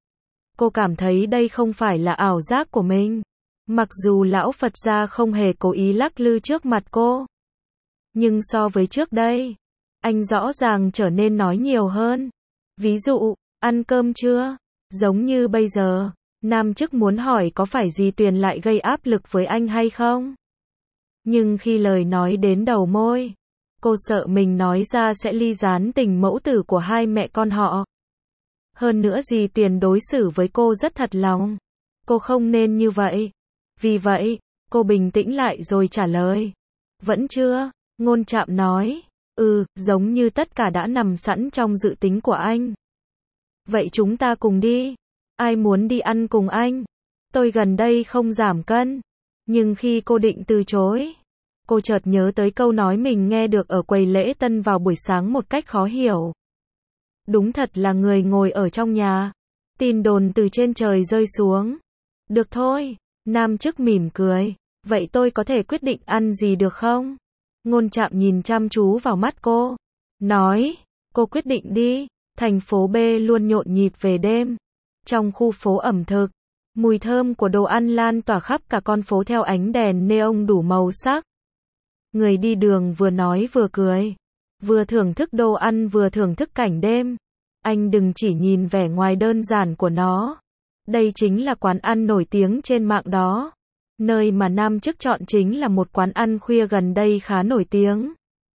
Cô cảm thấy đây không phải là ảo giác của mình. Mặc dù lão Phật gia không hề cố ý lắc lư trước mặt cô. Nhưng so với trước đây, anh rõ ràng trở nên nói nhiều hơn. Ví dụ, ăn cơm chưa? Giống như bây giờ, nam chức muốn hỏi có phải Di Tuyền lại gây áp lực với anh hay không? Nhưng khi lời nói đến đầu môi, cô sợ mình nói ra sẽ ly gián tình mẫu tử của hai mẹ con họ. Hơn nữa Di Tuyền đối xử với cô rất thật lòng. Cô không nên như vậy. Vì vậy, cô bình tĩnh lại rồi trả lời. Vẫn chưa, Ngôn Trạm nói. Giống như tất cả đã nằm sẵn trong dự tính của anh. Vậy chúng ta cùng đi. Ai muốn đi ăn cùng anh? Tôi gần đây không giảm cân. Nhưng khi cô định từ chối, cô chợt nhớ tới câu nói mình nghe được ở quầy lễ tân vào buổi sáng một cách khó hiểu. Đúng thật là người ngồi ở trong nhà. Tin đồn từ trên trời rơi xuống. Được thôi, nam chức mỉm cười. Vậy tôi có thể quyết định ăn gì được không? Ngôn Trạm nhìn chăm chú vào mắt cô. Nói, cô quyết định đi. Thành phố B luôn nhộn nhịp về đêm. Trong khu phố ẩm thực, mùi thơm của đồ ăn lan tỏa khắp cả con phố theo ánh đèn neon đủ màu sắc. Người đi đường vừa nói vừa cười. Vừa thưởng thức đồ ăn vừa thưởng thức cảnh đêm. Anh đừng chỉ nhìn vẻ ngoài đơn giản của nó. Đây chính là quán ăn nổi tiếng trên mạng đó. Nơi mà nam chức chọn chính là một quán ăn khuya gần đây khá nổi tiếng.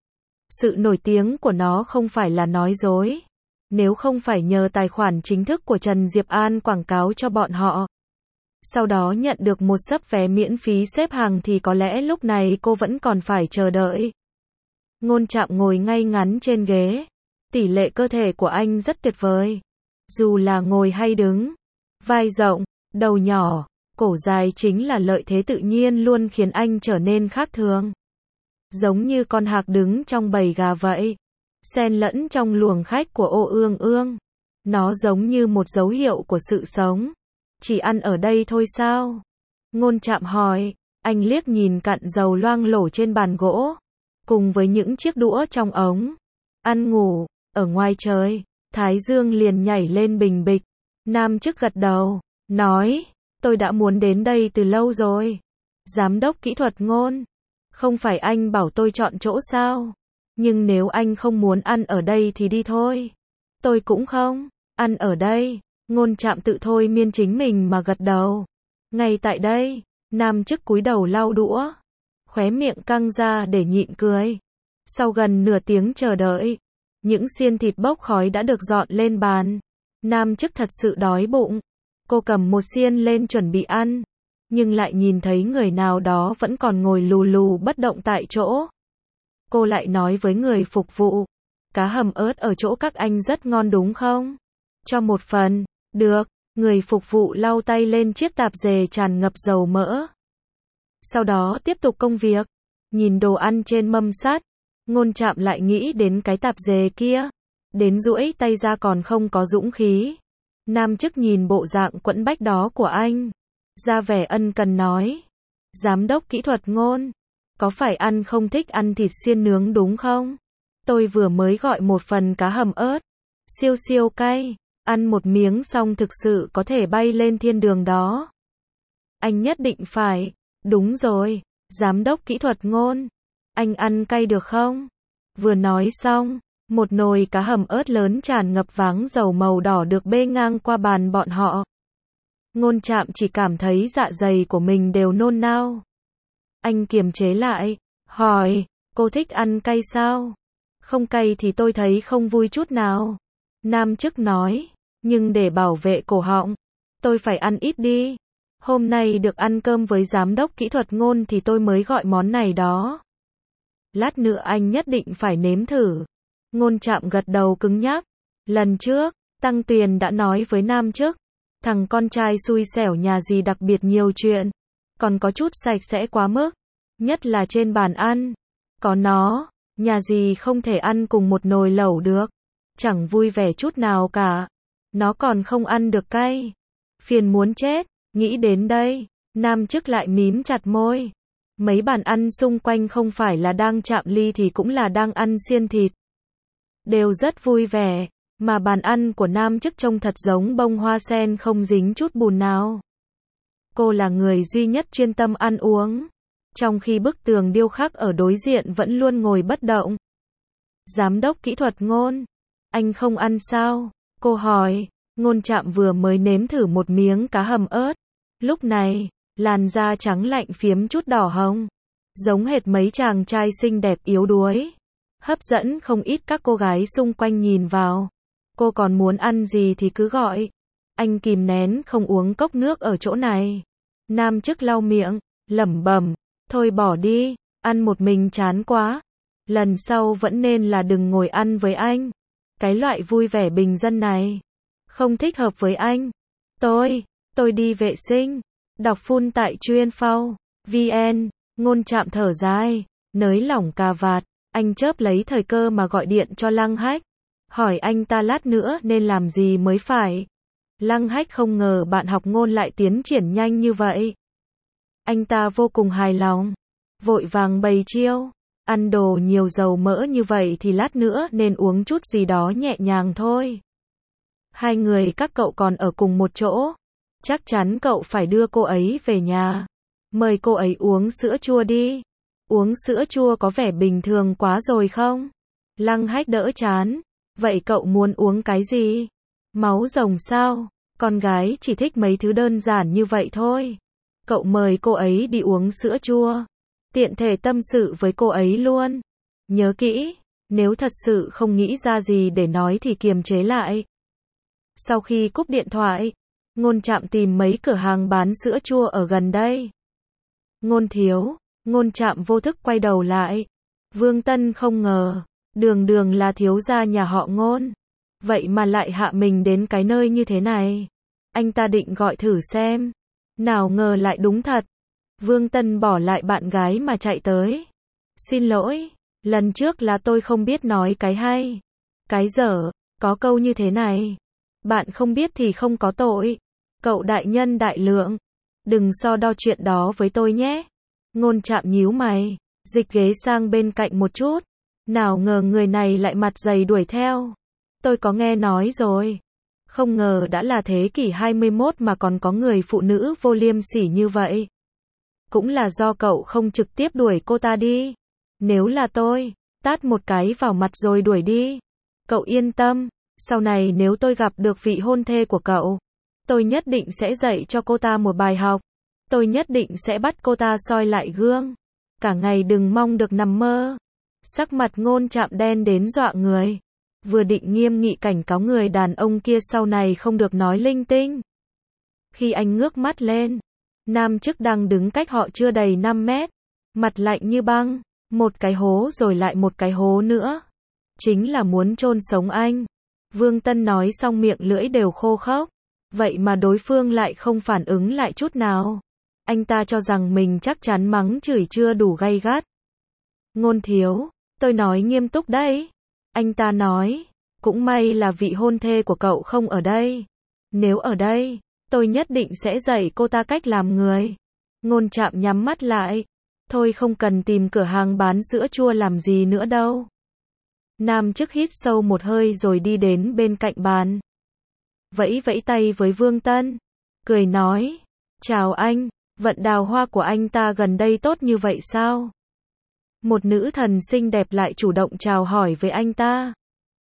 Sự nổi tiếng của nó không phải là nói dối. Nếu không phải nhờ tài khoản chính thức của Trần Diệp An quảng cáo cho bọn họ, sau đó nhận được một sấp vé miễn phí xếp hàng thì có lẽ lúc này cô vẫn còn phải chờ đợi. Ngôn Trạm ngồi ngay ngắn trên ghế. Tỷ lệ cơ thể của anh rất tuyệt vời. Dù là ngồi hay đứng, vai rộng, đầu nhỏ, cổ dài chính là lợi thế tự nhiên luôn khiến anh trở nên khác thường. Giống như con hạc đứng trong bầy gà vậy, xen lẫn trong luồng khách của Ô Ương Ương. Nó giống như một dấu hiệu của sự sống. Chỉ ăn ở đây thôi sao? Ngôn Trạm hỏi. Anh liếc nhìn cặn dầu loang lổ trên bàn gỗ, cùng với những chiếc đũa trong ống. Ăn ngủ, ở ngoài trời, thái dương liền nhảy lên bình bịch. Nam chức gật đầu, nói, tôi đã muốn đến đây từ lâu rồi. Giám đốc kỹ thuật Ngôn, không phải anh bảo tôi chọn chỗ sao? Nhưng nếu anh không muốn ăn ở đây thì đi thôi. Tôi cũng không ăn ở đây. Ngôn Trạm tự thôi miên chính mình mà gật đầu. Ngay tại đây, nam chức cúi đầu lau đũa, khóe miệng căng ra để nhịn cười. Sau gần nửa tiếng chờ đợi, những xiên thịt bốc khói đã được dọn lên bàn. Nam chức thật sự đói bụng. Cô cầm một xiên lên chuẩn bị ăn, nhưng lại nhìn thấy người nào đó vẫn còn ngồi lù lù bất động tại chỗ. Cô lại nói với người phục vụ, cá hầm ớt ở chỗ các anh rất ngon đúng không? Cho một phần. Được. Người phục vụ lau tay lên chiếc tạp dề tràn ngập dầu mỡ. Sau đó tiếp tục công việc. Nhìn đồ ăn trên mâm sắt, Ngôn Trạm lại nghĩ đến cái tạp dề kia. Đến duỗi tay ra còn không có dũng khí. Nam chức nhìn bộ dạng quẫn bách đó của anh, ra vẻ ân cần nói. Giám đốc kỹ thuật Ngôn, có phải ăn không thích ăn thịt xiên nướng đúng không? Tôi vừa mới gọi một phần cá hầm ớt. Siêu siêu cay. Ăn một miếng xong thực sự có thể bay lên thiên đường đó. Anh nhất định phải. Đúng rồi, giám đốc kỹ thuật Ngôn. Anh ăn cay được không? Vừa nói xong, một nồi cá hầm ớt lớn tràn ngập váng dầu màu đỏ được bê ngang qua bàn bọn họ. Ngôn Trạm chỉ cảm thấy dạ dày của mình đều nôn nao. Anh kiềm chế lại, hỏi, cô thích ăn cay sao? Không cay thì tôi thấy không vui chút nào. Nam chức nói, nhưng để bảo vệ cổ họng, tôi phải ăn ít đi. Hôm nay được ăn cơm với giám đốc kỹ thuật Ngôn thì tôi mới gọi món này đó. Lát nữa anh nhất định phải nếm thử. Ngôn Trạm gật đầu cứng nhắc. Lần trước, Tăng Tuyền đã nói với nam chức, thằng con trai xui xẻo nhà gì đặc biệt nhiều chuyện, còn có chút sạch sẽ quá mức, nhất là trên bàn ăn. Có nó, nhà gì không thể ăn cùng một nồi lẩu được. Chẳng vui vẻ chút nào cả. Nó còn không ăn được cay. Phiền muốn chết. Nghĩ đến đây, nam chức lại mím chặt môi. Mấy bàn ăn xung quanh không phải là đang chạm ly thì cũng là đang ăn xiên thịt. Đều rất vui vẻ, mà bàn ăn của nam chức trông thật giống bông hoa sen không dính chút bùn nào. Cô là người duy nhất chuyên tâm ăn uống, trong khi bức tường điêu khắc ở đối diện vẫn luôn ngồi bất động. Giám đốc kỹ thuật Ngôn, anh không ăn sao? Cô hỏi. Ngôn Trạm vừa mới nếm thử một miếng cá hầm ớt. Lúc này, làn da trắng lạnh phiếm chút đỏ hồng. Giống hệt mấy chàng trai xinh đẹp yếu đuối. Hấp dẫn không ít các cô gái xung quanh nhìn vào. Cô còn muốn ăn gì thì cứ gọi. Anh kìm nén không uống cốc nước ở chỗ này. Nam chức lau miệng, lẩm bẩm, thôi bỏ đi, ăn một mình chán quá. Lần sau vẫn nên là đừng ngồi ăn với anh. Cái loại vui vẻ bình dân này không thích hợp với anh. Tôi đi vệ sinh. Đọc full tại chuyên phao VN. Ngôn Trạm thở dài, nới lỏng cà vạt. Anh chớp lấy thời cơ mà gọi điện cho Lăng Hách. Hỏi anh ta lát nữa nên làm gì mới phải. Lăng Hách không ngờ bạn học Ngôn lại tiến triển nhanh như vậy. Anh ta vô cùng hài lòng. Vội vàng bày chiêu. Ăn đồ nhiều dầu mỡ như vậy thì lát nữa nên uống chút gì đó nhẹ nhàng thôi. Hai người các cậu còn ở cùng một chỗ. Chắc chắn cậu phải đưa cô ấy về nhà. Mời cô ấy uống sữa chua đi. Uống sữa chua có vẻ bình thường quá rồi không? Lăng Hách đỡ chán. Vậy cậu muốn uống cái gì? Máu rồng sao? Con gái chỉ thích mấy thứ đơn giản như vậy thôi. Cậu mời cô ấy đi uống sữa chua. Tiện thể tâm sự với cô ấy luôn. Nhớ kỹ, nếu thật sự không nghĩ ra gì để nói thì kiềm chế lại. Sau khi cúp điện thoại, Ngôn Trạm tìm mấy cửa hàng bán sữa chua ở gần đây. Ngôn thiếu, Ngôn Trạm vô thức quay đầu lại. Vương Tân không ngờ, đường đường là thiếu gia nhà họ Ngôn. Vậy mà lại hạ mình đến cái nơi như thế này. Anh ta định gọi thử xem. Nào ngờ lại đúng thật. Vương Tân bỏ lại bạn gái mà chạy tới. Xin lỗi, lần trước là tôi không biết nói cái hay. Cái dở, có câu như thế này. Bạn không biết thì không có tội. Cậu đại nhân đại lượng. Đừng so đo chuyện đó với tôi nhé. Ngôn Trạm nhíu mày, dịch ghế sang bên cạnh một chút. Nào ngờ người này lại mặt dày đuổi theo. Tôi có nghe nói rồi. Không ngờ đã là thế kỷ 21 mà còn có người phụ nữ vô liêm sỉ như vậy. Cũng là do cậu không trực tiếp đuổi cô ta đi. Nếu là tôi, tát một cái vào mặt rồi đuổi đi. Cậu yên tâm, sau này nếu tôi gặp được vị hôn thê của cậu, tôi nhất định sẽ dạy cho cô ta một bài học. Tôi nhất định sẽ bắt cô ta soi lại gương. Cả ngày đừng mong được nằm mơ. Sắc mặt Ngôn Trạm đen đến dọa người. Vừa định nghiêm nghị cảnh cáo người đàn ông kia sau này không được nói linh tinh. Khi anh ngước mắt lên, nam chức đang đứng cách họ chưa đầy 5 mét. Mặt lạnh như băng, một cái hố rồi lại một cái hố nữa. Chính là muốn chôn sống anh. Vương Tân nói xong miệng lưỡi đều khô khốc. Vậy mà đối phương lại không phản ứng lại chút nào. Anh ta cho rằng mình chắc chắn mắng chửi chưa đủ gay gắt. Ngôn thiếu, tôi nói nghiêm túc đấy. Anh ta nói, cũng may là vị hôn thê của cậu không ở đây. Nếu ở đây, tôi nhất định sẽ dạy cô ta cách làm người. Ngôn Trạm nhắm mắt lại. Thôi không cần tìm cửa hàng bán sữa chua làm gì nữa đâu. Nam chức hít sâu một hơi rồi đi đến bên cạnh bàn. Vẫy vẫy tay với Vương Tân. Cười nói, chào anh, vận đào hoa của anh ta gần đây tốt như vậy sao? Một nữ thần xinh đẹp lại chủ động chào hỏi với anh ta.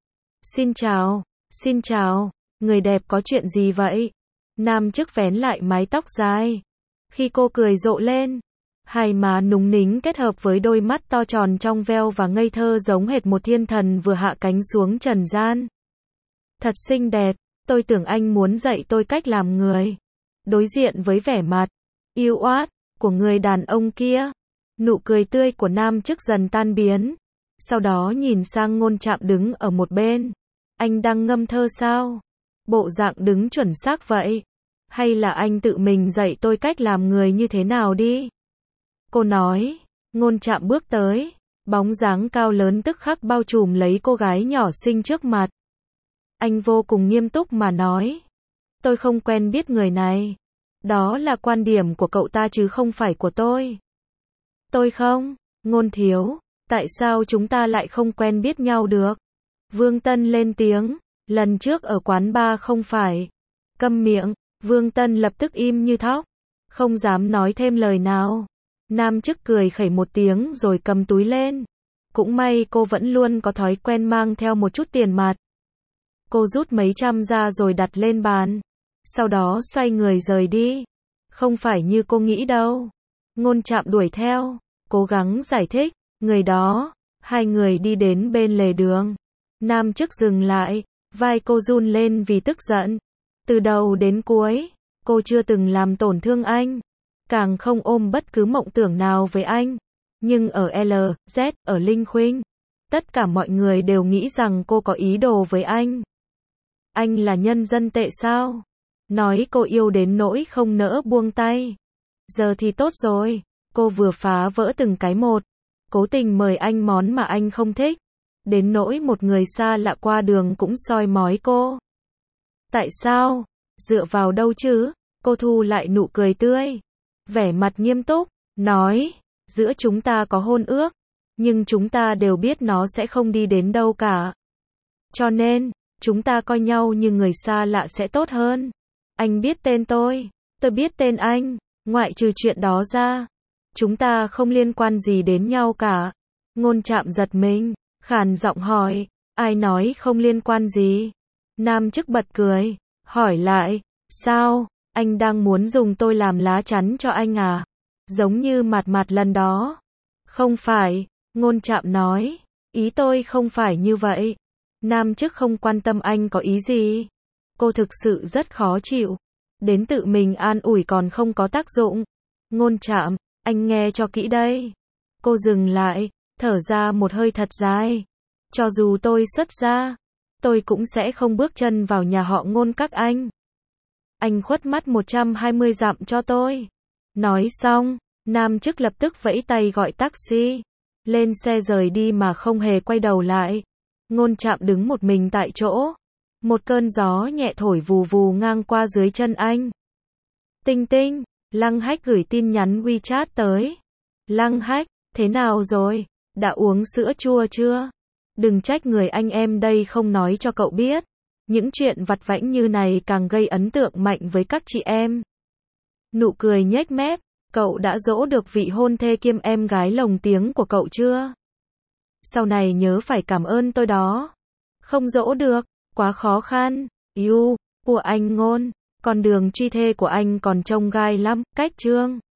Xin chào, người đẹp có chuyện gì vậy? Nam chức vén lại mái tóc dài. Khi cô cười rộ lên, hai má núng nính kết hợp với đôi mắt to tròn trong veo và ngây thơ giống hệt một thiên thần vừa hạ cánh xuống trần gian. Thật xinh đẹp, tôi tưởng anh muốn dạy tôi cách làm người. Đối diện với vẻ mặt yêu oát của người đàn ông kia, nụ cười tươi của nam chức dần tan biến. Sau đó nhìn sang Ngôn Trạm đứng ở một bên. Anh đang ngâm thơ sao? Bộ dạng đứng chuẩn xác vậy. Hay là anh tự mình dạy tôi cách làm người như thế nào đi? Cô nói. Ngôn Trạm bước tới. Bóng dáng cao lớn tức khắc bao trùm lấy cô gái nhỏ xinh trước mặt. Anh vô cùng nghiêm túc mà nói. Tôi không quen biết người này. Đó là quan điểm của cậu ta chứ không phải của tôi. Tôi không, Ngôn thiếu, tại sao chúng ta lại không quen biết nhau được? Vương Tân lên tiếng, lần trước ở quán bar không phải. Câm miệng, Vương Tân lập tức im như thóc, không dám nói thêm lời nào. Nam chức cười khẩy một tiếng rồi cầm túi lên. Cũng may cô vẫn luôn có thói quen mang theo một chút tiền mặt. Cô rút mấy trăm ra rồi đặt lên bàn. Sau đó xoay người rời đi. Không phải như cô nghĩ đâu. Ngôn Trạm đuổi theo, cố gắng giải thích, người đó. Hai người đi đến bên lề đường. Nam Chức dừng lại, vai cô run lên vì tức giận. Từ đầu đến cuối, cô chưa từng làm tổn thương anh, càng không ôm bất cứ mộng tưởng nào với anh. Nhưng ở LZ, ở Linh Khuynh, tất cả mọi người đều nghĩ rằng cô có ý đồ với anh. Anh là nhân dân tệ sao? Nói cô yêu đến nỗi không nỡ buông tay. Giờ thì tốt rồi, cô vừa phá vỡ từng cái một, cố tình mời anh món mà anh không thích, đến nỗi một người xa lạ qua đường cũng soi mói cô. Tại sao? Dựa vào đâu chứ? Cô thu lại nụ cười tươi, vẻ mặt nghiêm túc, nói, giữa chúng ta có hôn ước, nhưng chúng ta đều biết nó sẽ không đi đến đâu cả. Cho nên, chúng ta coi nhau như người xa lạ sẽ tốt hơn. Anh biết tên tôi biết tên anh, ngoại trừ chuyện đó ra, chúng ta không liên quan gì đến nhau cả. Ngôn Trạm giật mình, khàn giọng hỏi, ai nói không liên quan gì? Nam Chức bật cười, hỏi lại, sao, anh đang muốn dùng tôi làm lá chắn cho anh à? Giống như Mạt lần đó. Không phải, Ngôn Trạm nói, ý tôi không phải như vậy. Nam Chức không quan tâm anh có ý gì. Cô thực sự rất khó chịu. Đến tự mình an ủi còn không có tác dụng. Ngôn Trạm, anh nghe cho kỹ đây. Cô dừng lại, thở ra một hơi thật dài. Cho dù tôi xuất gia, tôi cũng sẽ không bước chân vào nhà họ Ngôn các anh. Anh khuất mắt 120 dặm cho tôi. Nói xong, Nam Chức lập tức vẫy tay gọi taxi. Lên xe rời đi mà không hề quay đầu lại. Ngôn Trạm đứng một mình tại chỗ. Một cơn gió nhẹ thổi vù vù ngang qua dưới chân anh. Tinh Tinh, Lăng Hách gửi tin nhắn WeChat tới. Lăng Hách, thế nào rồi? Đã uống sữa chua chưa? Đừng trách người anh em đây không nói cho cậu biết. Những chuyện vặt vãnh như này càng gây ấn tượng mạnh với các chị em. Nụ cười nhếch mép, cậu đã dỗ được vị hôn thê kiêm em gái lồng tiếng của cậu chưa? Sau này nhớ phải cảm ơn tôi đó. Không dỗ được, quá khó khăn. Yêu, của anh Ngôn, con đường truy thê của anh còn trông gai lắm, cách Trương.